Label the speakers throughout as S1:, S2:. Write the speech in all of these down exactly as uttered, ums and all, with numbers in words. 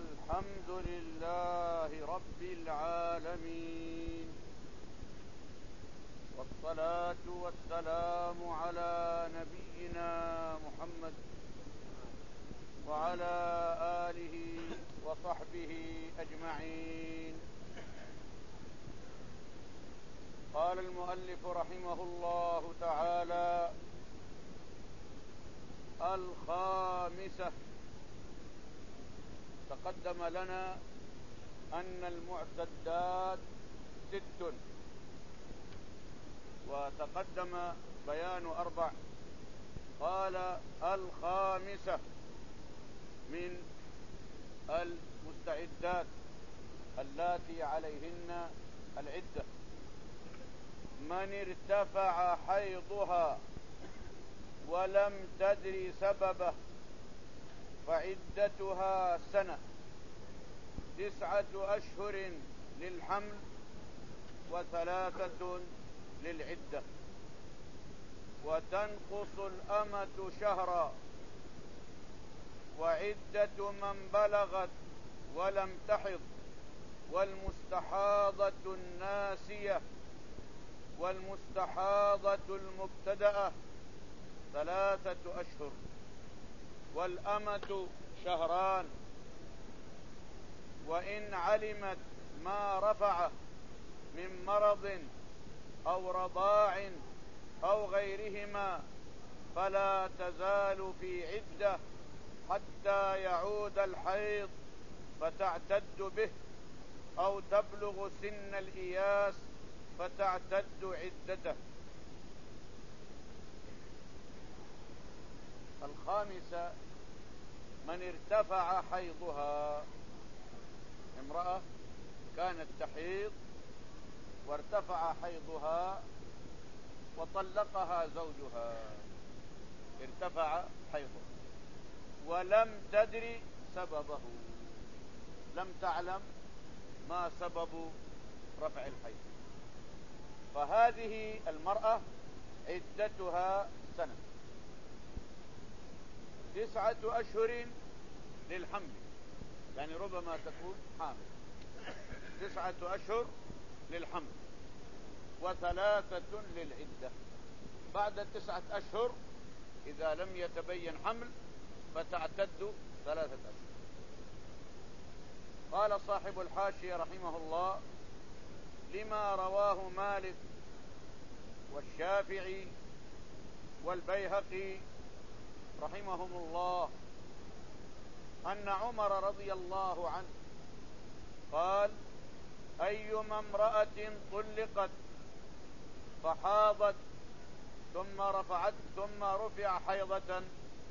S1: الحمد لله رب العالمين، والصلاة والسلام على نبينا محمد وعلى آله وصحبه أجمعين. قال المؤلف رحمه الله تعالى: الخامسة. تقدم لنا أن المعتدات ست، وتقدم بيان أربع. قال: الخامسة من المستعدات اللاتي عليهن العدة: من ارتفع حيضها ولم تدر سببه فعدتها سنة، تسعة أشهر للحمل وثلاثة للعدة. وتنقص الأمة شهرا، وعدة من بلغت ولم تحض، والمستحاضة الناسية والمستحاضة المبتدأة ثلاثة أشهر. والأمة شهران، وإن علمت ما رفعه من مرض أو رضاع أو غيرهما فلا تزال في عدة حتى يعود الحيض فتعتد به، أو تبلغ سن الإياس فتعتد عدته. الخامسة: من ارتفع حيضها. امرأة كانت تحيض وارتفع حيضها وطلقها زوجها، ارتفع حيضها ولم تدري سببه، لم تعلم ما سبب رفع الحيض، فهذه المرأة عدتها سنة، تسعة أشهر للحمل، يعني ربما تكون حامل، تسعة أشهر للحمل وثلاثة للعدة. بعد التسعة أشهر إذا لم يتبين حمل فتعتد ثلاثة أشهر. قال صاحب الحاشية رحمه الله: لما رواه مالك والشافعي والبيهقي رحمهم الله أن عمر رضي الله عنه قال: أيما امرأة طلقت فحاضت ثم رفعت ثم رفع حيضة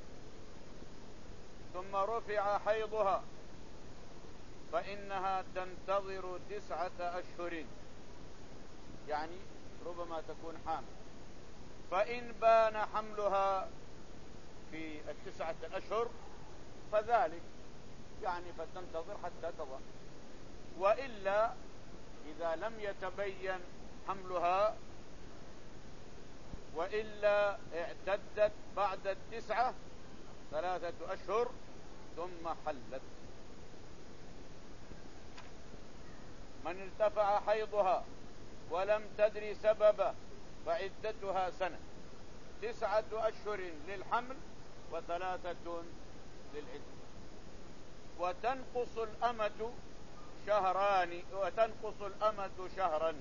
S1: ثم رفع حيضها فإنها تنتظر تسعة أشهر، يعني ربما تكون حامل، فإن بان حملها في التسعة الأشهر فذلك، يعني فتنتظر حتى تضع. وإلا إذا لم يتبين حملها وإلا اعتدت بعد التسعة ثلاثة أشهر ثم حلت. من ارتفع حيضها ولم تدري سببه فعدتها سنة، تسعة أشهر للحمل وثلاثة للعدة. وتنقص الأمة شهران، وتنقص الأمة شهرا،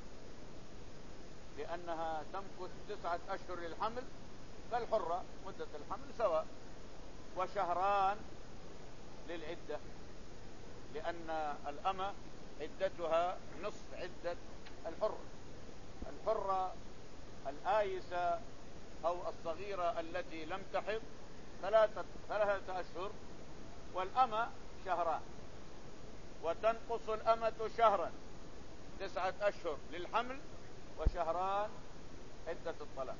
S1: لأنها تمكث تسعة أشهر للحمل كالحرة، مدة الحمل سواء، وشهران للعدة، لأن الأمة عدتها نصف عدة الحرة. الحرة الآيسة أو الصغيرة التي لم تحض ثلاثة, ثلاثة أشهر، والأمة شهران. وتنقص الأمة شهرا، تسعة أشهر للحمل وشهران عدة الطلاق.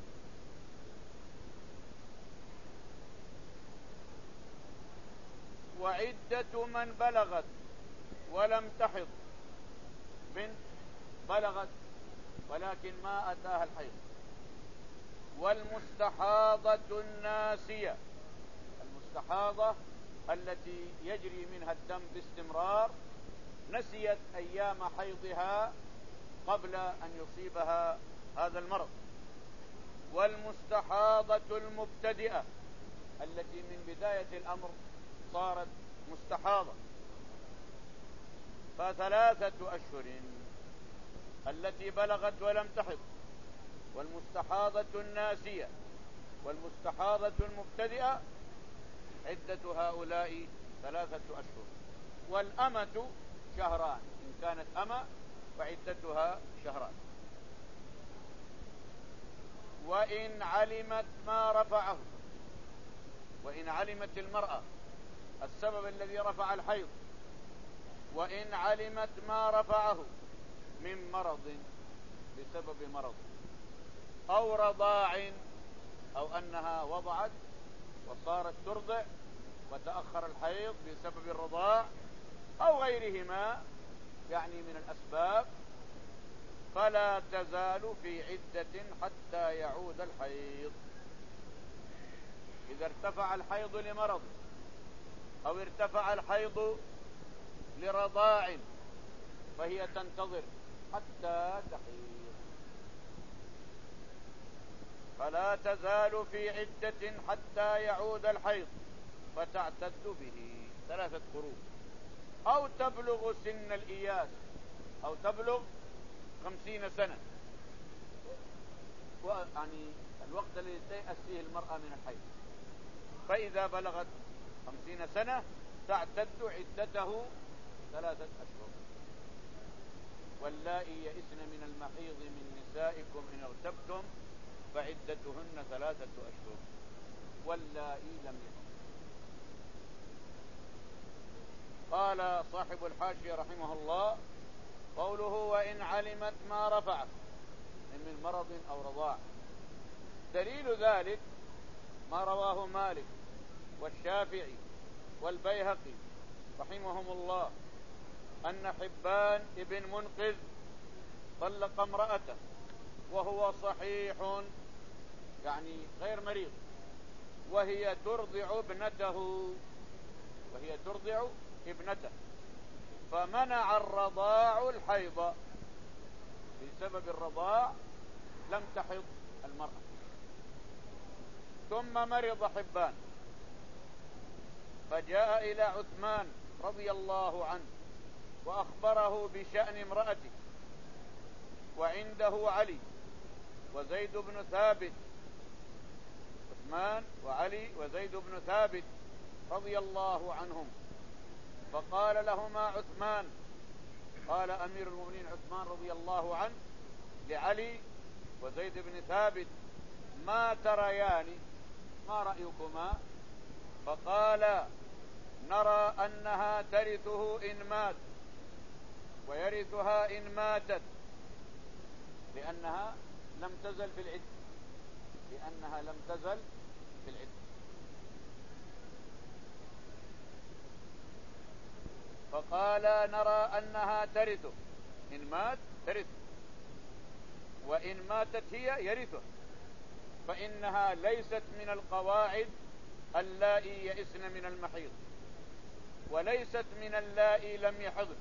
S1: وعدة من بلغت ولم تحض، بنت بلغت ولكن ما أتاها الحيض، والمستحاضة الناسية، المستحاضة التي يجري منها الدم باستمرار نسيت أيام حيضها قبل أن يصيبها هذا المرض. والمستحاضة المبتدئة التي من بداية الأمر صارت مستحاضة فثلاثة أشهر التي بلغت ولم تحض، والمستحاضة الناسية والمستحاضة المبتدئة عدة هؤلاء ثلاثة أشهر. والأمة شهران، إن كانت أمة فعدتها شهران. وإن علمت ما رفعه، وإن علمت المرأة السبب الذي رفع الحيض، وإن علمت ما رفعه من مرض بسبب مرض أو رضاع، أو أنها وضعت وصارت ترضع وتأخر الحيض بسبب الرضاع أو غيرهما يعني من الأسباب، فلا تزال في عدة حتى يعود الحيض. إذا ارتفع الحيض لمرض أو ارتفع الحيض لرضاع فهي تنتظر حتى تحيض. فلا تزال في عدة حتى يعود الحيض فتعتد به ثلاثة قروء، أو تبلغ سن الإياس، أو تبلغ خمسين سنة، يعني الوقت الذي تيأس فيه المرأة من الحيض. فإذا بلغت خمسين سنة تعتد عدته ثلاثة أشهر. واللائي يئسن من المحيض من نسائكم إن ارتبتم فعدتهن ثلاثة أشهر واللائي لم يحضن. قال صاحب الحاشية رحمه الله: قوله وإن علمت ما رفعت من مرض أو رضاع، دليل ذلك ما رواه مالك والشافعي والبيهقي رحمهم الله أن حبان ابن منقذ طلق امرأته وهو صحيح يعني غير مريض، وهي ترضع ابنته وهي ترضع ابنته فمنع الرضاع الحيض، بسبب الرضاع لم تحض المرأة. ثم مرض حبان فجاء إلى عثمان رضي الله عنه وأخبره بشأن امرأته، وعنده علي وزيد بن ثابت، عثمان وعلي وزيد بن ثابت رضي الله عنهم. فقال لهما عثمان، قال أمير المؤمنين عثمان رضي الله عنه لعلي وزيد بن ثابت: ما تريان، ما رأيكما؟ فقال: نرى أنها ترثه إن مات ويرثها إن ماتت، لأنها لم تزل في العدة لأنها لم تزل في العدة فقال: نرى أنها ترثه، إن مات ترثه، وإن ماتت هي يرثه، فإنها ليست من القواعد اللائي يئسن من المحيض، وليست من اللائي لم يحضن.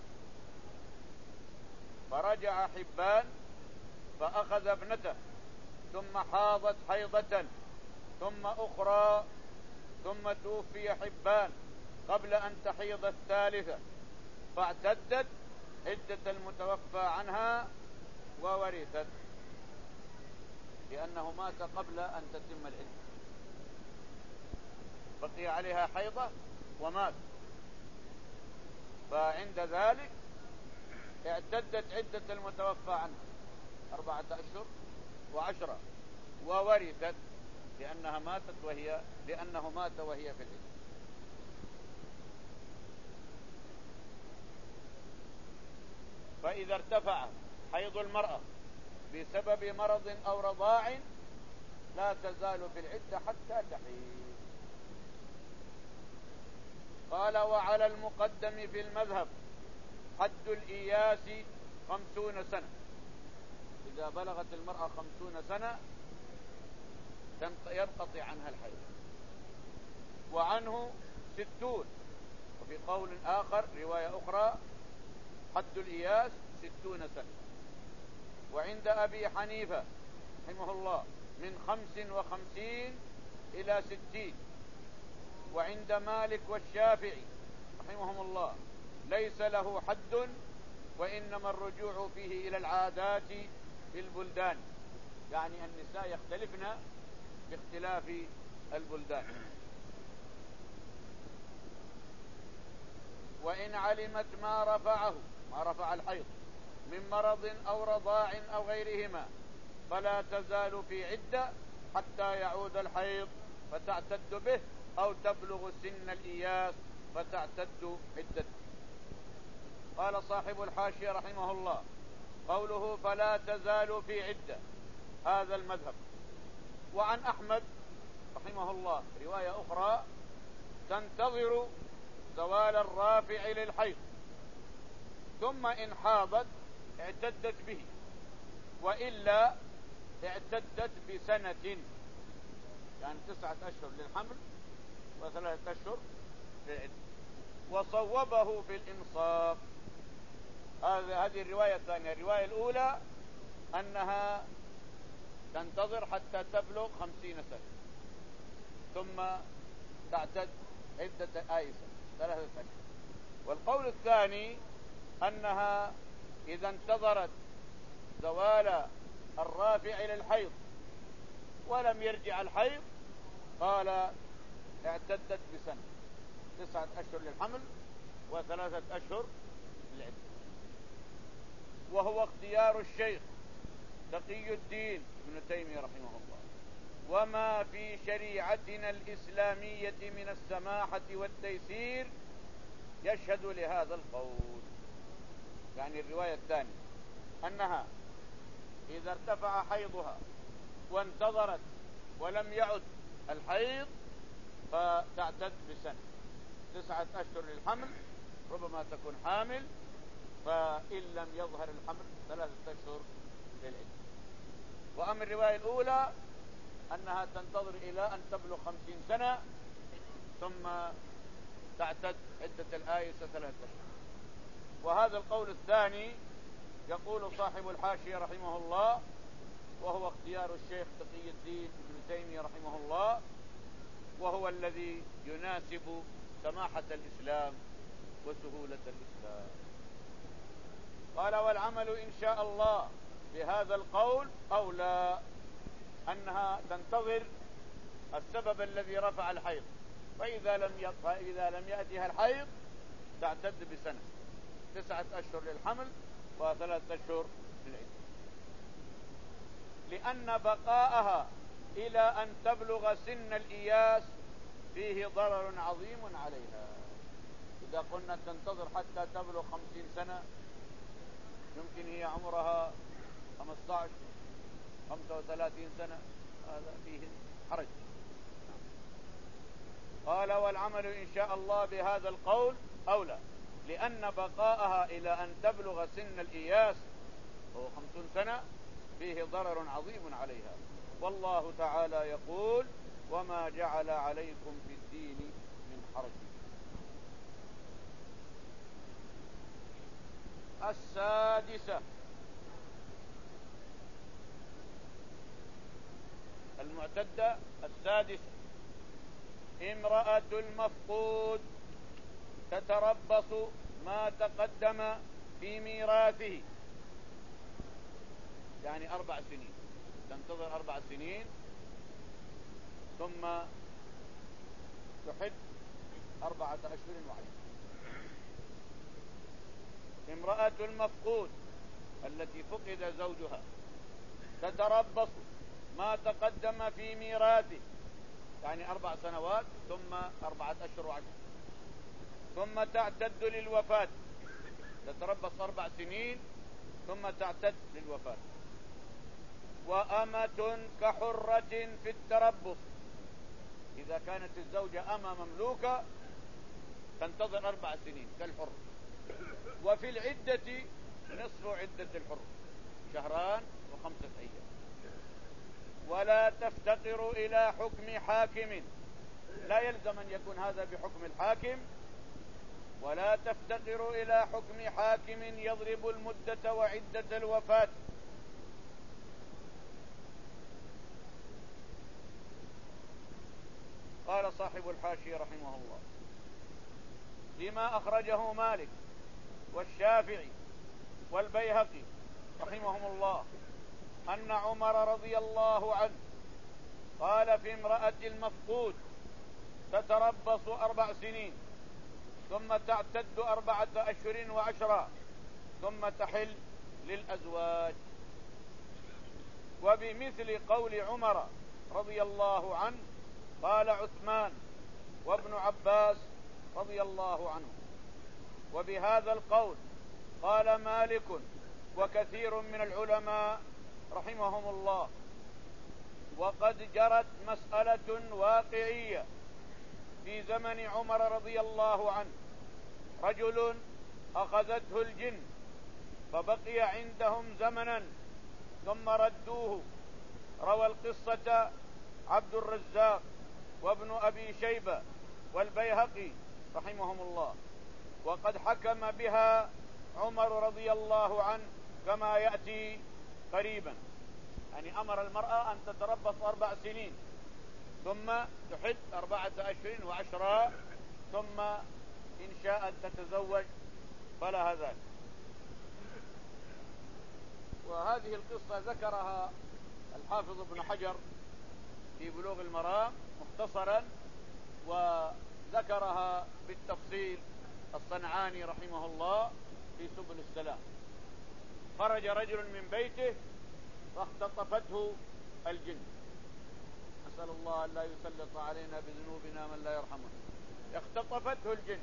S1: فرجع حبان فأخذ ابنته، ثم حاضت حيضة ثم أخرى، ثم توفي حبان قبل أن تحيض الثالثة، فاعتدت عدة المتوفى عنها وورثت، لأنه مات قبل أن تتم العدة، بقي عليها حيضة ومات، فعند ذلك اعتدت عدة المتوفى عنها أربعة أشهر وعشرة وورثت، لأنها ماتت وهي لأنه مات وهي في العدة. فإذا ارتفع حيض المرأة بسبب مرض أو رضاع لا تزال في العدة حتى تحيض. قال: وعلى المقدم في المذهب حد الإياس خمسون سنة. إذا بلغت المرأة خمسون سنة ينقطع عنها الحيض. وعنه ستون وفي قول آخر رواية أخرى حد الإياس ستون سنة. وعند أبي حنيفة رحمه الله من خمس وخمسين إلى ستين. وعند مالك والشافعي رحمهم الله ليس له حد، وإنما الرجوع فيه إلى العادات في البلدان، يعني النساء يختلفن باختلاف البلدان. وإن علمت ما رفعه ما رفع الحيض من مرض أو رضاع أو غيرهما فلا تزال في عدة حتى يعود الحيض فتعتد به، أو تبلغ سن الإياس فتعتد عدته. قال صاحب الحاشية رحمه الله قوله فلا تزال في عدة هذا المذهب. وعن أحمد رحمه الله رواية أخرى تنتظر زوال الرافع للحيض، ثم إن حاضت اعتدت به، وإلا اعتدت بسنة، يعني تسعة أشهر للحمل وثلاثة أشهر للعدة. وصوبه في الإنصاف. هذه الرواية الثانية. الرواية الأولى أنها تنتظر حتى تبلغ خمسين سنة ثم تعتد عدة آيسة ثلاثة أشهر. والقول الثاني أنها إذا انتظرت زوال الرافع للحيض ولم يرجع الحيض قال اعتدت بسنة، تسعة أشهر للحمل وثلاثة أشهر للعدة. وهو اختيار الشيخ تقي الدين ابن تيمية رحمه الله، وما في شريعتنا الإسلامية من السماحة والتيسير يشهد لهذا القول. يعني الرواية الثانية أنها إذا ارتفع حيضها وانتظرت ولم يعد الحيض فتعتد بسنة، تسعة أشهر للحمل، ربما تكون حامل، فإن لم يظهر الحمل ثلاثة أشهر للعدة. وأما الرواية الأولى أنها تنتظر إلى أن تبلغ خمسين سنة ثم تعتد عدة الآيسة ثلاثة أشهر. وهذا القول الثاني يقول صاحب الحاشية رحمه الله وهو اختيار الشيخ تقي الدين ابن تيمية رحمه الله، وهو الذي يناسب سماحة الإسلام وسهولة الإسلام. قال والعمل إن شاء الله بهذا القول أولى، أنها تنتظر السبب الذي رفع الحيض، فإذا لم فإذا لم يأتها الحيض تعتد بسنة، تسعة أشهر للحمل وثلاثة أشهر للعدة. لأن بقاءها إلى أن تبلغ سن الإياس فيه ضرر عظيم عليها. إذا قلنا تنتظر حتى تبلغ خمسين سنة، يمكن هي عمرها خمسة عشر خمسة وثلاثين سنة، هذا فيه حرج. قال والعمل إن شاء الله بهذا القول أولى، لأن بقاءها إلى أن تبلغ سن الإياس وهو خمسون سنة فيه ضرر عظيم عليها. والله تعالى يقول وما جعل عليكم في الدين من حرج. السادسة المعتدة السادسة امرأة المفقود تتربص ما تقدم في ميراثه، يعني أربع سنين، تنتظر أربع سنين ثم تحد أربعة أشهر وعشرة. امرأة المفقود التي فقد زوجها تتربص ما تقدم في ميراثه، يعني أربع سنوات ثم أربعة أشهر وعشرة، ثم تعتد للوفاة، تتربص أربع سنين ثم تعتد للوفاة. وأمة كحرة في التربص، إذا كانت الزوجة أمة مملوكة تنتظر أربع سنين كالحر. وفي العدة نصف عدة الحر، شهران وخمسة أيام. ولا تفتقر إلى حكم حاكم، لا يلزم أن يكون هذا بحكم الحاكم، ولا تفتقر إلى حكم حاكم يضرب المدة وعدة الوفاة. قال صاحب الحاشية رحمه الله: لما أخرجه مالك والشافعي والبيهقي رحمهم الله أن عمر رضي الله عنه قال في امرأة المفقود: تتربص أربع سنين ثم تعتد أربعة أشهر وعشرة ثم تحل للأزواج. وبمثل قول عمر رضي الله عنه قال عثمان وابن عباس رضي الله عنه. وبهذا القول قال مالك وكثير من العلماء رحمهم الله. وقد جرت مسألة واقعية في زمن عمر رضي الله عنه. رجل أخذته الجن فبقي عندهم زمنا ثم ردوه. روى القصة عبد الرزاق وابن أبي شيبة والبيهقي رحمهم الله. وقد حكم بها عمر رضي الله عنه كما يأتي قريبا، يعني أمر المرأة أن تتربص أربع سنين ثم تحد أربعة أشهر وعشرة ثم إن شاءت تتزوج فلها ذلك. وهذه القصة ذكرها الحافظ ابن حجر في بلوغ المرام مختصرا، وذكرها بالتفصيل الصنعاني رحمه الله في سبل السلام. خرج رجل من بيته فاختطفته الجن. نسأل الله أن لا يسلط علينا بذنوبنا من لا يرحمنا. اختطفته الجن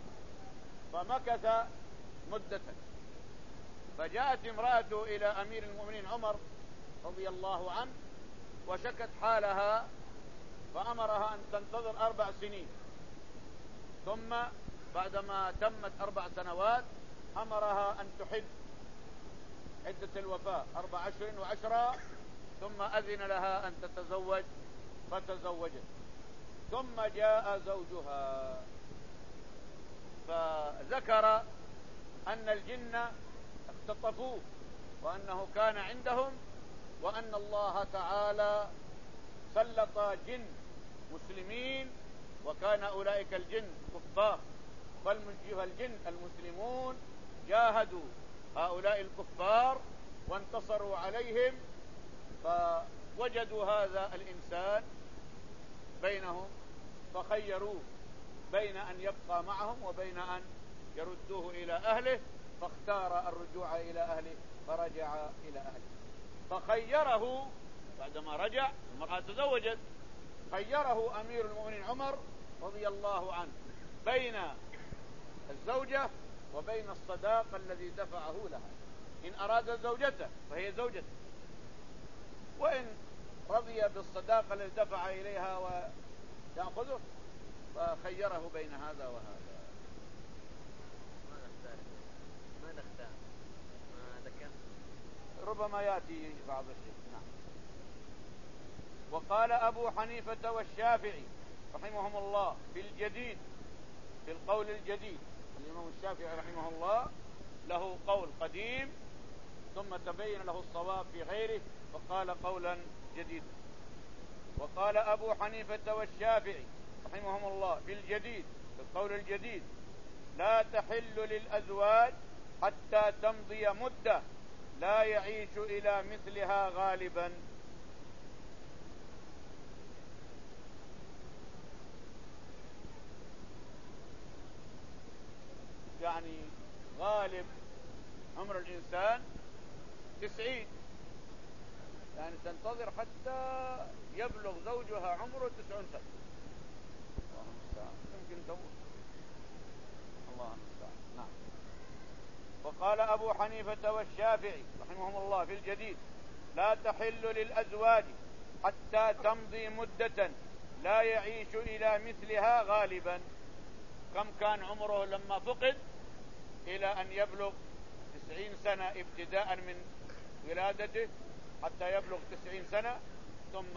S1: فمكث مدة، فجاءت امرأته إلى أمير المؤمنين عمر رضي الله عنه وشكت حالها، فأمرها أن تنتظر أربع سنين، ثم بعدما تمت أربع سنوات أمرها أن تحد عدة الوفاة أربع أشهر وعشرة، ثم أذن لها أن تتزوج فتزوجت. ثم جاء زوجها فذكر أن الجن اختطفوه وأنه كان عندهم، وأن الله تعالى سلط جن مسلمين وكان أولئك الجن كفار، فالجن المسلمون جاهدوا هؤلاء الكفار وانتصروا عليهم، فوجدوا هذا الإنسان بينهم فخيروه بين أن يبقى معهم وبين أن يردوه إلى أهله، فاختار الرجوع إلى أهله فرجع إلى أهله. فخيره بعدما رجع المرأة تزوجت، خيره أمير المؤمنين عمر رضي الله عنه بين الزوجة وبين الصداق الذي دفعه لها. إن أراد زوجته فهي زوجته، وإن رضي بالصداق الذي دفع إليها ويأخذه فخيره بين هذا وهذا.
S2: ما نختار ما نختار ما ذكر
S1: ربما يأتي بعض الشيء. نعم. وقال أبو حنيفة والشافعي رحمهم الله في الجديد، في القول الجديد. الإمام الشافعي رحمه الله له قول قديم ثم تبين له الصواب في غيره فقال قولا جديدا. وقال أبو حنيفة والشافعي رحمهم الله في الجديد، في القول الجديد: لا تحل للأزواج حتى تمضي مدة لا يعيش إلى مثلها غالبا. يعني غالب عمر الإنسان تسعين، يعني تنتظر حتى يبلغ زوجها عمره تسعون سنة. الله المستعان، يمكن تموت. الله المستعان. نعم. وقال أبو حنيفة والشافعي رحمهم الله في الجديد: لا تحل للأزواج حتى تمضي مدة لا يعيش إلى مثلها غالبا. كم كان عمره لما فقد؟ إلى أن يبلغ تسعين سنة ابتداء من ولادته حتى يبلغ تسعين سنة، ثم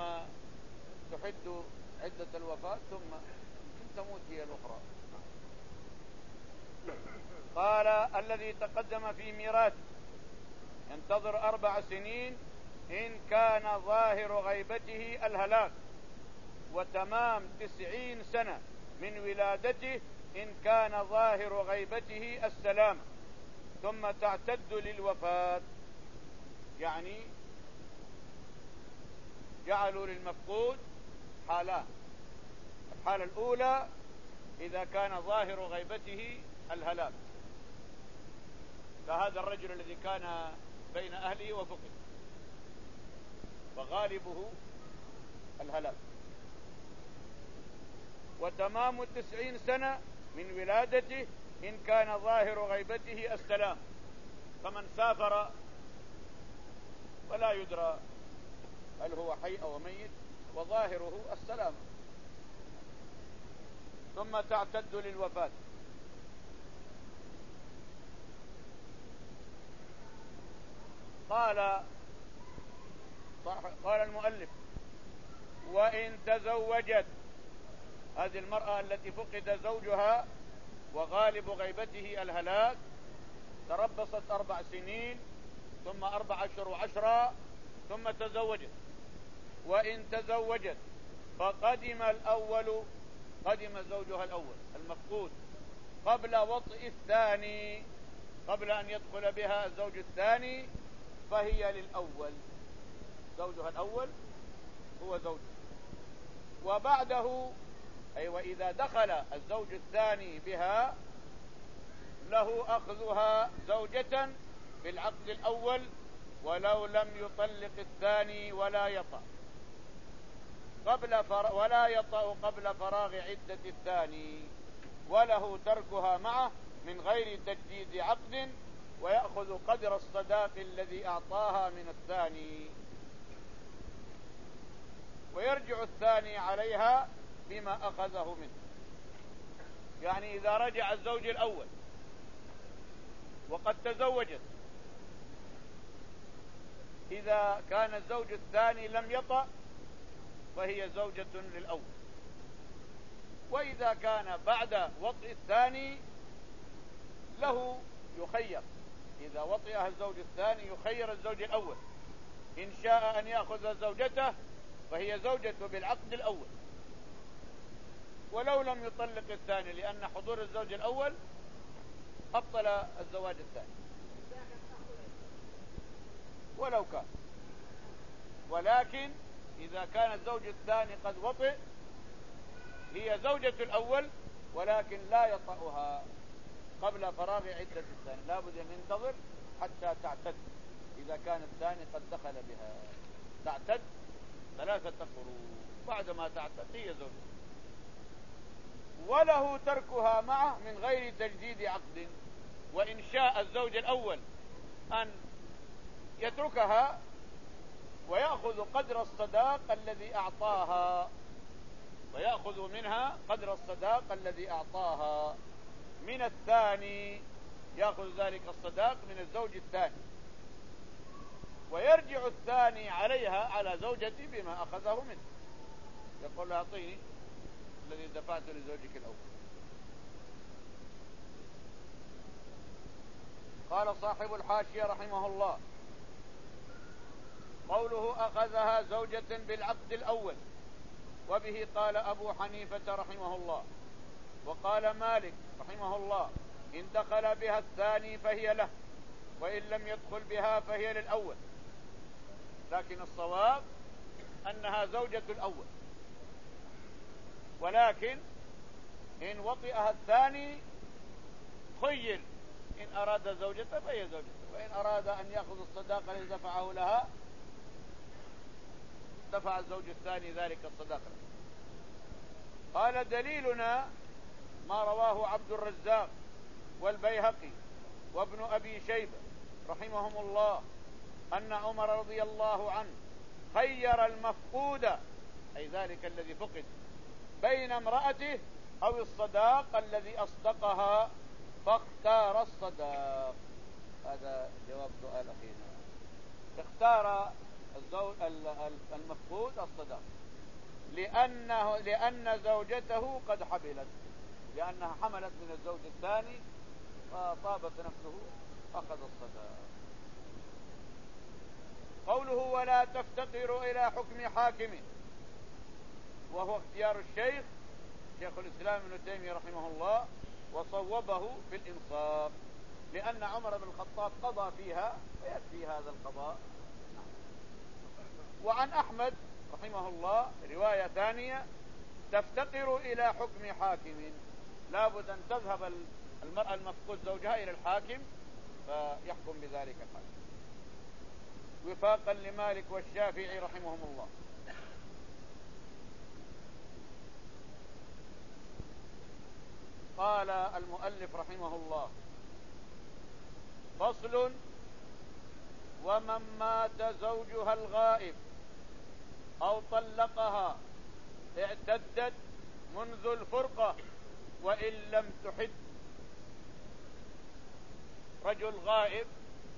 S1: تحد عدة الوفاة ثم تموت هي الأخرى. قال الذي تقدم في ميراث ينتظر أربع سنين إن كان ظاهر غيبته الهلاك، وتمام تسعين سنة من ولادته إن كان ظاهر غيبته السلام، ثم تعتد للوفاة. يعني جعلوا للمفقود حالان: الحالة الأولى إذا كان ظاهر غيبته الهلاك، كهذا الرجل الذي كان بين أهله وفقد وغالبه الهلاك، وتمام التسعين سنة من ولادته إن كان ظاهر غيبته السلام، فمن سافر ولا يدرى هل هو حي أو ميت وظاهره السلام، ثم تعتد للوفاة. قال قال المؤلف: وإن تزوجت، هذه المرأة التي فقد زوجها وغالب غيبته الهلاك تربصت أربع سنين ثم أربع أشهر وعشرة ثم تزوجت. وإن تزوجت فقدم الأول، قدم زوجها الأول المفقود قبل وطئ الثاني، قبل أن يدخل بها الزوج الثاني، فهي للأول، زوجها الأول هو زوجها. وبعده أي وإذا دخل الزوج الثاني بها له أخذها زوجة في العقد الأول ولو لم يطلق الثاني ولا يطأ قبل فر... ولا يطأ قبل فراغ عدة الثاني، وله تركها معه من غير تجديد عقد، ويأخذ قدر الصداق الذي أعطاها من الثاني، ويرجع الثاني عليها بما أخذه منه. يعني إذا رجع الزوج الأول وقد تزوجت، إذا كان الزوج الثاني لم يطأ فهي زوجة للأول، وإذا كان بعد وطئ الثاني له يخير، إذا وطئها الزوج الثاني يخير الزوج الأول، إن شاء أن يأخذ زوجته فهي زوجته بالعقد الأول، ولو لم يطلق الثاني لأن حضور الزوج الأول أبطل الزواج الثاني ولو كان. ولكن إذا كان الزوج الثاني قد وطئ هي زوجة الأول، ولكن لا يطأها قبل فراغ عدة الثاني، لا بد أن ينتظر حتى تعتد. إذا كان الثاني قد دخل بها تعتد ثلاثة قروء، بعدما تعتد هي زوجة، وله تركها معه من غير تجديد عقد. وإن شاء الزوج الأول أن يتركها ويأخذ قدر الصداق الذي أعطاها، ويأخذ منها قدر الصداق الذي أعطاها من الثاني، يأخذ ذلك الصداق من الزوج الثاني، ويرجع الثاني عليها على زوجتي بما أخذه منه، يقول له أعطيني الذي دفعته لزوجك الأول. قال صاحب الحاشية رحمه الله: قوله أخذها زوجة بالعقد الأول، وبه قال أبو حنيفة رحمه الله، وقال مالك رحمه الله: إن دخل بها الثاني فهي له، وإن لم يدخل بها فهي للأول، لكن الصواب أنها زوجة الأول، ولكن إن وطئها الثاني خير، إن أراد زوجته فهي زوجته، وإن أراد أن يأخذ الصداق الذي دفعه لها دفع الزوج الثاني ذلك الصداق. قال: دليلنا ما رواه عبد الرزاق والبيهقي وابن أبي شيبة رحمهم الله أن عمر رضي الله عنه خير المفقود، أي ذلك الذي فقد، بين امرأته أو الصداق الذي أصدقها، فاختار الصداق. هذا جواب سؤال أخينا. اختار الزوج المفقود الصداق لأنه لأن زوجته قد حملت، لأنها حملت من الزوج الثاني فطابت نفسه أخذ الصداق. قوله ولا تفتقر إلى حكم حاكم، وهو اختيار الشيخ شيخ الإسلام ابن تيمية رحمه الله، وصوبه في الإنصاف، لأن عمر بن الخطاب قضى فيها ويكفي هذا القضاء. وعن أحمد رحمه الله رواية ثانية تفتقر إلى حكم حاكم، لابد أن تذهب المرأة المفقود زوجها إلى الحاكم فيحكم بذلك الحاكم، وفاقا لمالك والشافعي رحمهم الله. قال المؤلف رحمه الله: فصل: ومن مات زوجها الغائب أو طلقها اعتدت منذ الفرقة وإن لم تحد. رجل غائب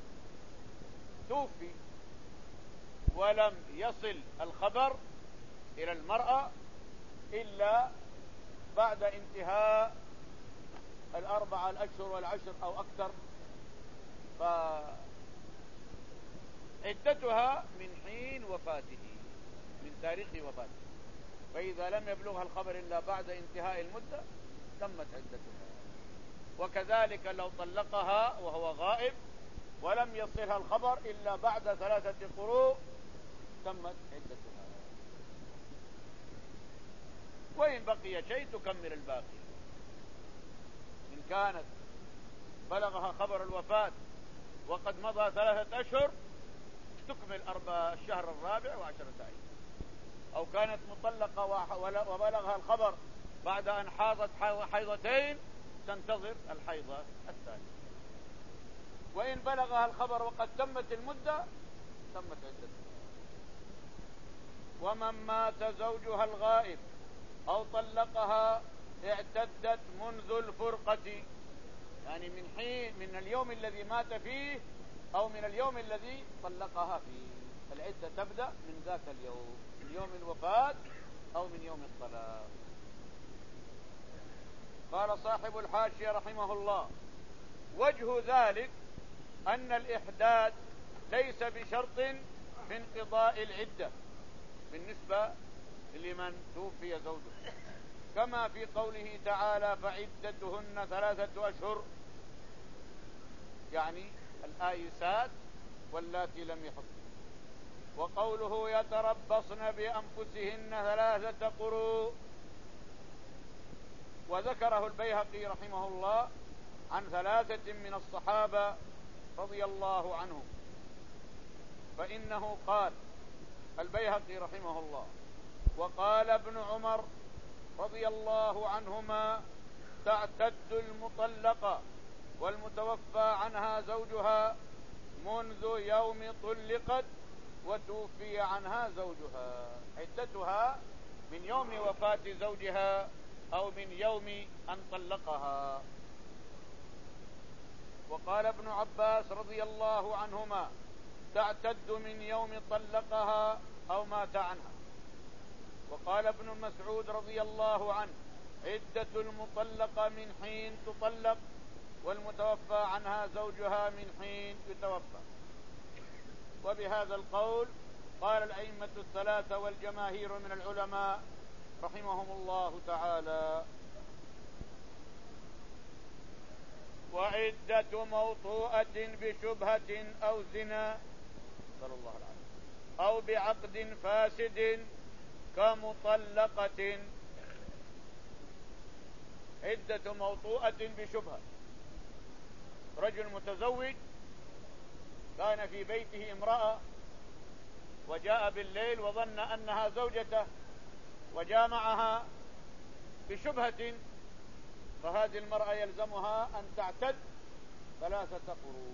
S1: توفي ولم يصل الخبر إلى المرأة إلا بعد انتهاء الأربعة الأشهر والعشر أو أكثر، فعدتها من حين وفاته، من تاريخ وفاته، فإذا لم يبلغها الخبر إلا بعد انتهاء المدة تمت عدتها. وكذلك لو طلقها وهو غائب ولم يصلها الخبر إلا بعد ثلاثة قروء تمت عدتها، وإن بقي شيء تكمل الباقي. إن كانت بلغها خبر الوفاة وقد مضى ثلاثة أشهر تكمل أربع الشهر الرابع وعشرة أيام. أو كانت مطلقة وبلغها الخبر بعد أن حاضت حيضتين تنتظر الحيضة الثانية. وإن بلغها الخبر وقد تمت المدة تمت عدتها. ومن مات زوجها الغائب أو طلقها اعتدت منذ الفرقة، يعني من حين من اليوم الذي مات فيه أو من اليوم الذي طلقها فيه، العدة تبدأ من ذاك اليوم، من يوم الوفاة أو من يوم الطلاق. قال صاحب الحاشية رحمه الله: وجه ذلك أن الإحداث ليس بشرط في انقضاء العدة بالنسبة لمن توفي زوجه، كما في قوله تعالى: فعدتهن ثلاثة أشهر، يعني الآيسات واللاتي لم يحضن. وقوله: يتربصن بأنفسهن ثلاثة قروء. وذكره البيهقي رحمه الله عن ثلاثة من الصحابة رضي الله عنهم، فإنه قال البيهقي رحمه الله: وقال ابن عمر رضي الله عنهما: تعتد المطلقة والمتوفى عنها زوجها منذ يوم طلقت وتوفي عنها زوجها، عدتها من يوم وفاة زوجها أو من يوم أن طلقها. وقال ابن عباس رضي الله عنهما: تعتد من يوم طلقها أو مات عنها. وقال ابن مسعود رضي الله عنه: عدة المطلقة من حين تطلق والمتوفى عنها زوجها من حين يتوفى. وبهذا القول قال الأئمة الثلاثة والجماهير من العلماء رحمهم الله تعالى. وعدة موطوءة بشبهة أو زنا صلى الله عليه أو بعقد فاسد كمطلقة. عدة موطوءة بشبهة: رجل متزوج كان في بيته امرأة وجاء بالليل وظن أنها زوجته وجامعها بشبهة، فهذه المرأة يلزمها أن تعتد ثلاثة قروء.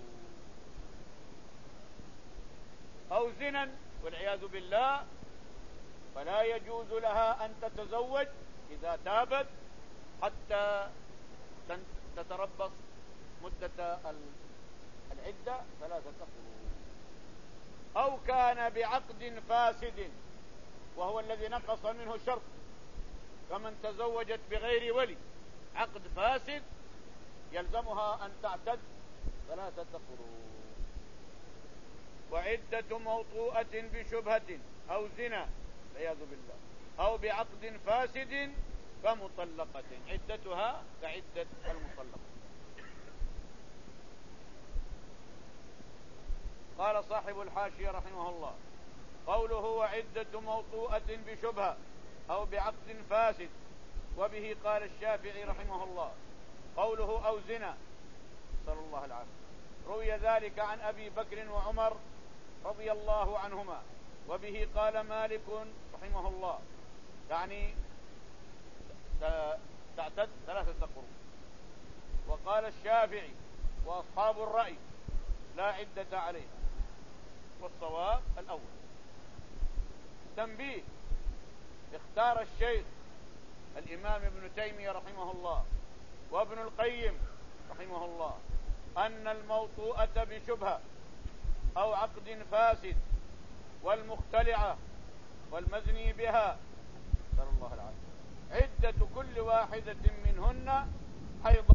S1: أو زنا والعياذ بالله، فلا يجوز لها أن تتزوج إذا تابت حتى تتربص مدة العدة ثلاثة قروء. أو كان بعقد فاسد وهو الذي نقص منه شرط، كمن تزوجت بغير ولي، عقد فاسد يلزمها أن تعتد ثلاثة قروء. وعدة موطوءة بشبهة أو زنا والعياذ بالله أو بعقد فاسد فمطلقة، عدتها كعدة المطلقة. قال صاحب الحاشية رحمه الله: قوله وعدة موطوءة بشبهة أو بعقد فاسد، وبه قال الشافعي رحمه الله قوله أو زنا، نسأل الله العافية. روي ذلك عن أبي بكر وعمر رضي الله عنهما، وبه قال مالك رحمه الله، يعني تعتد ثلاثة قروء. وقال الشافعي وأصحاب الرأي لا عدة عليها، والصواب الأول. تنبيه: اختار الشيخ الإمام ابن تيمية رحمه الله وابن القيم رحمه الله أن الموطوءة بشبهة أو عقد فاسد والمختلعة والمزني بها، نسأل الله العافية، عدة كل واحدة منهن حيض